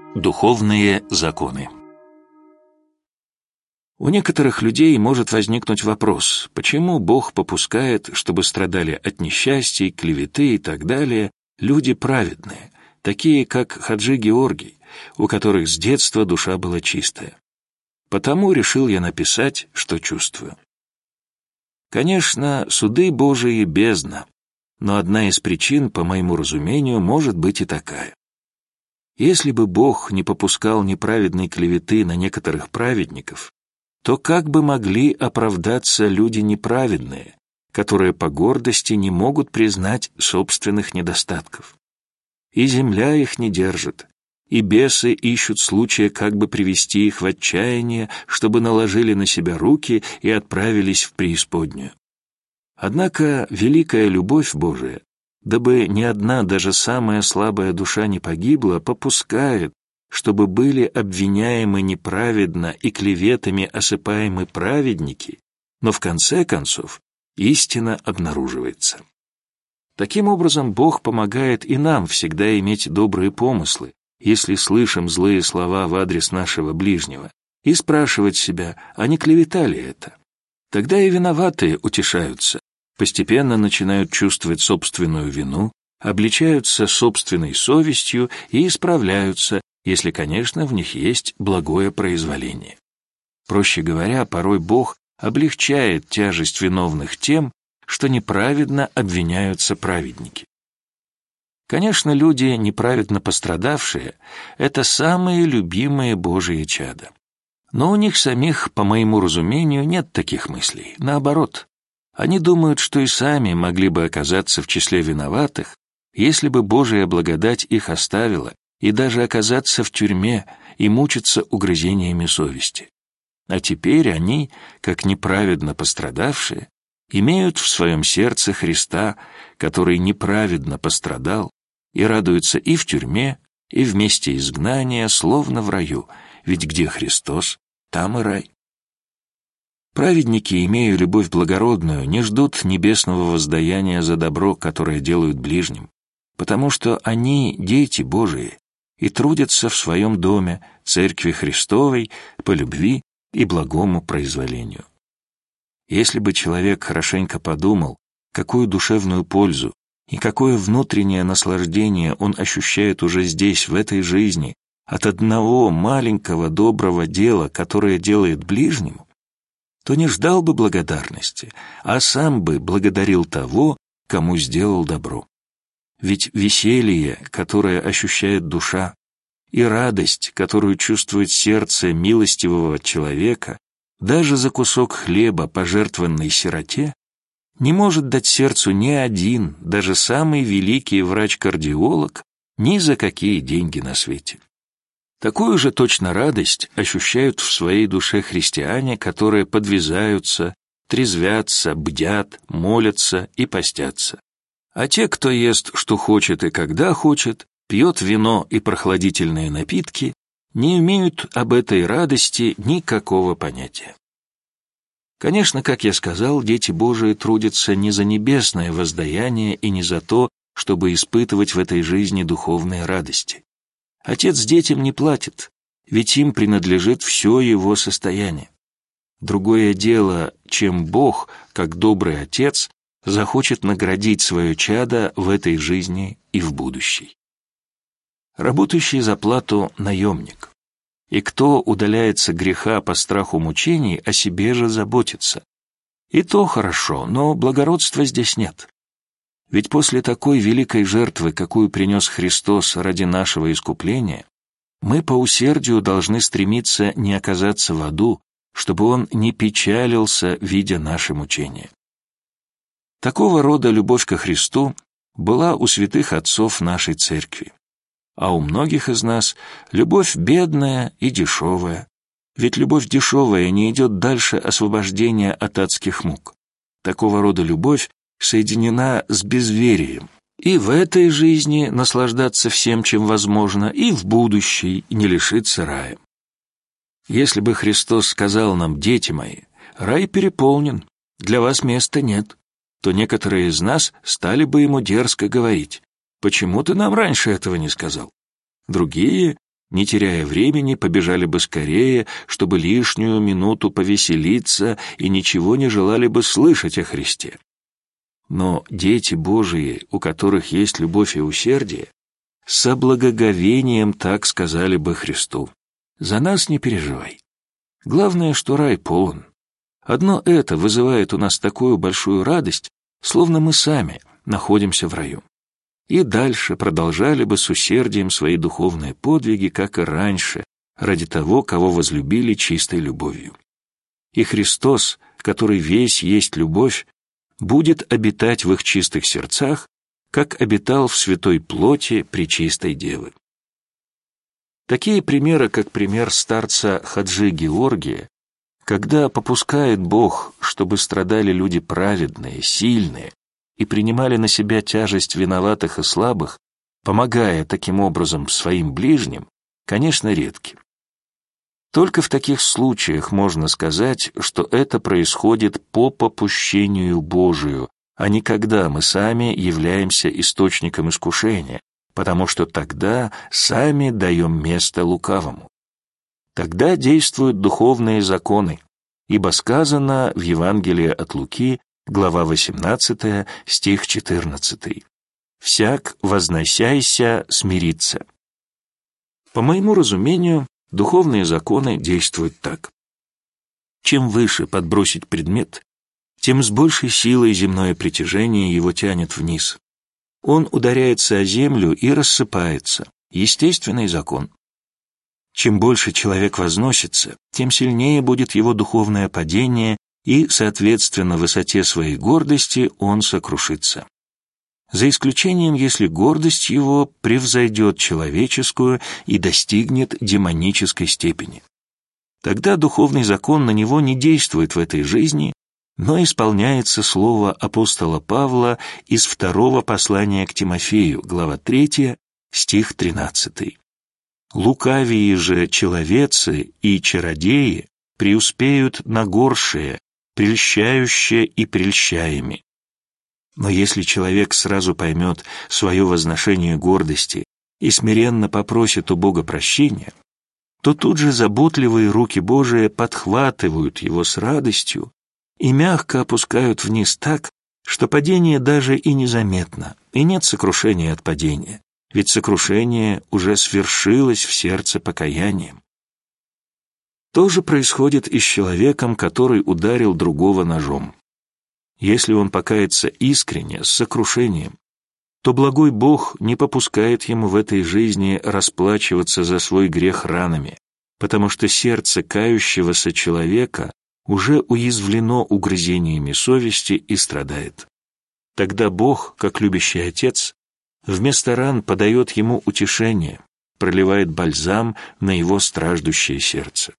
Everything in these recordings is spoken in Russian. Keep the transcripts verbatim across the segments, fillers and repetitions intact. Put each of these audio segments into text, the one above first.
Духовные законы. У некоторых людей может возникнуть вопрос, почему Бог попускает, чтобы страдали от несчастий, клеветы и так далее люди праведные, такие как Хаджи Георгий, у которых с детства душа была чистая. Потому решил я написать, что чувствую. Конечно, суды Божии бездна, но одна из причин, по моему разумению, может быть и такая. Если бы Бог не попускал неправедной клеветы на некоторых праведников, то как бы могли оправдаться люди неправедные, которые по гордости не могут признать собственных недостатков? И земля их не держит, и бесы ищут случая, как бы привести их в отчаяние, чтобы наложили на себя руки и отправились в преисподнюю. Однако великая любовь Божия, дабы ни одна, даже самая слабая душа не погибла, попускает, чтобы были обвиняемы неправедно и клеветами осыпаемы праведники, но в конце концов истина обнаруживается. Таким образом, Бог помогает и нам всегда иметь добрые помыслы, если слышим злые слова в адрес нашего ближнего, и спрашивать себя, а не клевета ли это? Тогда и виноватые утешаются, постепенно начинают чувствовать собственную вину, обличаются собственной совестью и исправляются, если, конечно, в них есть благое произволение. Проще говоря, порой Бог облегчает тяжесть виновных тем, что неправедно обвиняются праведники. Конечно, люди, неправедно пострадавшие, это самые любимые Божьи чада. Но у них самих, по моему разумению, нет таких мыслей. Наоборот, они думают, что и сами могли бы оказаться в числе виноватых, если бы Божья благодать их оставила, и даже оказаться в тюрьме и мучиться угрызениями совести. А теперь они, как неправедно пострадавшие, имеют в своем сердце Христа, который неправедно пострадал, и радуются и в тюрьме, и в месте изгнания, словно в раю, ведь где Христос, там и рай. Праведники, имея любовь благородную, не ждут небесного воздаяния за добро, которое делают ближним, потому что они дети Божии и трудятся в своем доме, Церкви Христовой, по любви и благому произволению. Если бы человек хорошенько подумал, какую душевную пользу и какое внутреннее наслаждение он ощущает уже здесь, в этой жизни, от одного маленького доброго дела, которое делает ближнему, то не ждал бы благодарности, а сам бы благодарил того, кому сделал добро. Ведь веселье, которое ощущает душа, и радость, которую чувствует сердце милостивого человека, даже за кусок хлеба, пожертвованный сироте, не может дать сердцу ни один, даже самый великий врач-кардиолог, ни за какие деньги на свете. Такую же точно радость ощущают в своей душе христиане, которые подвязаются, трезвятся, бдят, молятся и постятся. А те, кто ест, что хочет и когда хочет, пьет вино и прохладительные напитки, не имеют об этой радости никакого понятия. Конечно, как я сказал, дети Божии трудятся не за небесное воздаяние и не за то, чтобы испытывать в этой жизни духовные радости. Отец детям не платит, ведь им принадлежит все его состояние. Другое дело, чем Бог, как добрый отец, захочет наградить свое чадо в этой жизни и в будущей. Работающий за плату наемник. И кто удаляется греха по страху мучений, о себе же заботится. И то хорошо, но благородства здесь нет. Ведь после такой великой жертвы, какую принес Христос ради нашего искупления, мы по усердию должны стремиться не оказаться в аду, чтобы Он не печалился, видя наши мучения. Такого рода любовь ко Христу была у святых отцов нашей церкви. А у многих из нас любовь бедная и дешевая, ведь любовь дешевая не идет дальше освобождения от адских мук. Такого рода любовь соединена с безверием, и в этой жизни наслаждаться всем, чем возможно, и в будущей не лишиться рая. Если бы Христос сказал нам: «Дети мои, рай переполнен, для вас места нет», то некоторые из нас стали бы ему дерзко говорить: «Почему ты нам раньше этого не сказал?» Другие не теряя времени, побежали бы скорее, чтобы лишнюю минуту повеселиться и ничего не желали бы слышать о Христе. Но дети Божии, у которых есть любовь и усердие, со благоговением так сказали бы Христу: «За нас не переживай. Главное, что рай полон». Одно это вызывает у нас такую большую радость, словно мы сами находимся в раю. И дальше продолжали бы с усердием свои духовные подвиги, как и раньше, ради того, кого возлюбили чистой любовью. И Христос, который весь есть любовь, будет обитать в их чистых сердцах, как обитал в святой плоти Пречистой Девы. Такие примеры, как пример старца Хаджи Георгия, когда попускает Бог, чтобы страдали люди праведные, сильные, и принимали на себя тяжесть виноватых и слабых, помогая таким образом своим ближним, конечно, редки. Только в таких случаях можно сказать, что это происходит по попущению Божию, а не когда мы сами являемся источником искушения, потому что тогда сами даем место лукавому. Тогда действуют духовные законы, ибо сказано в Евангелии от Луки, глава восемнадцатая, стих четырнадцатый: «Всяк возносяйся смириться». По моему разумению, духовные законы действуют так. Чем выше подбросить предмет, тем с большей силой земное притяжение его тянет вниз. Он ударяется о землю и рассыпается. Естественный закон. Чем больше человек возносится, тем сильнее будет его духовное падение, и, соответственно, высоте своей гордости он сокрушится. За исключением, если гордость его превзойдет человеческую и достигнет демонической степени. Тогда духовный закон на него не действует в этой жизни, но исполняется слово апостола Павла из второго послания к Тимофею, глава третья, стих тринадцатый. «Лукавые же человецы и чародеи преуспеют на горшее, прельщающее и прельщаеми». Но если человек сразу поймет свое возношение гордости и смиренно попросит у Бога прощения, то тут же заботливые руки Божии подхватывают его с радостью и мягко опускают вниз так, что падение даже и незаметно, и нет сокрушения от падения, ведь сокрушение уже свершилось в сердце покаянием. То же происходит и с человеком, который ударил другого ножом. Если он покается искренне, с сокрушением, то благой Бог не попускает ему в этой жизни расплачиваться за свой грех ранами, потому что сердце кающегося человека уже уязвлено угрызениями совести и страдает. Тогда Бог, как любящий отец, вместо ран подает ему утешение, проливает бальзам на его страждущее сердце.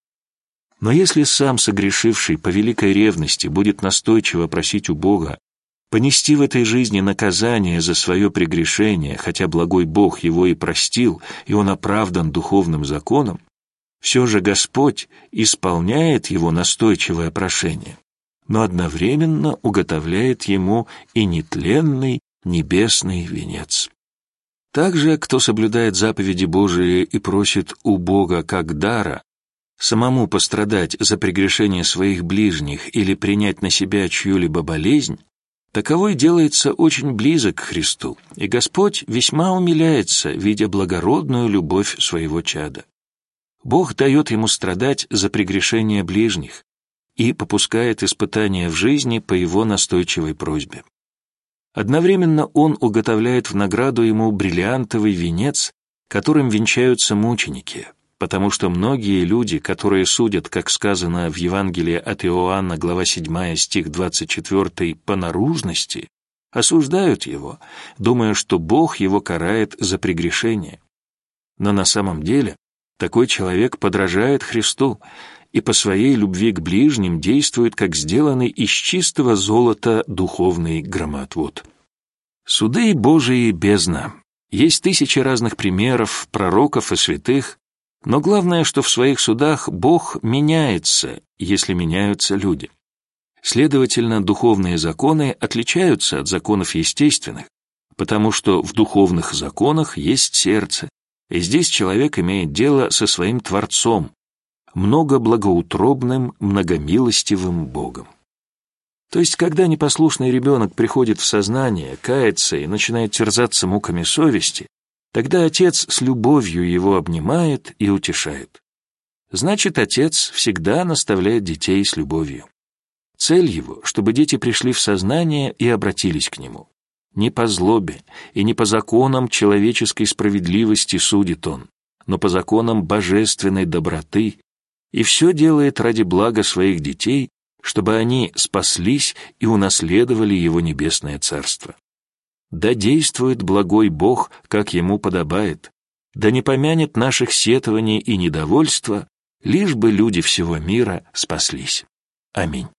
Но если сам согрешивший по великой ревности будет настойчиво просить у Бога понести в этой жизни наказание за свое прегрешение, хотя благой Бог его и простил, и он оправдан духовным законом, все же Господь исполняет его настойчивое прошение, но одновременно уготовляет ему и нетленный небесный венец. Также, кто соблюдает заповеди Божии и просит у Бога как дара, самому пострадать за прегрешение своих ближних или принять на себя чью-либо болезнь, таковой делается очень близок к Христу, и Господь весьма умиляется, видя благородную любовь своего чада. Бог дает ему страдать за прегрешение ближних и попускает испытания в жизни по его настойчивой просьбе. Одновременно Он уготовляет в награду ему бриллиантовый венец, которым венчаются мученики, потому что многие люди, которые судят, как сказано в Евангелии от Иоанна, глава седьмая, стих двадцать четвёртый, по наружности, осуждают его, думая, что Бог его карает за прегрешение. Но на самом деле такой человек подражает Христу и по своей любви к ближним действует как сделанный из чистого золота духовный громоотвод. Суды Божии бездна. Есть тысячи разных примеров, пророков и святых, но главное, что в своих судах Бог меняется, если меняются люди. Следовательно, духовные законы отличаются от законов естественных, потому что в духовных законах есть сердце, И здесь человек имеет дело со своим Творцом, многоблагоутробным, многомилостивым Богом. То есть, когда непослушный ребенок приходит в сознание, кается и начинает терзаться муками совести, тогда отец с любовью его обнимает и утешает. Значит, отец всегда наставляет детей с любовью. Цель его, чтобы дети пришли в сознание и обратились к нему. Не по злобе и не по законам человеческой справедливости судит он, но по законам божественной доброты, и все делает ради блага своих детей, чтобы они спаслись и унаследовали его небесное царство. Да действует благой Бог, как ему подобает, да не помянет наших сетований и недовольства, лишь бы люди всего мира спаслись. Аминь.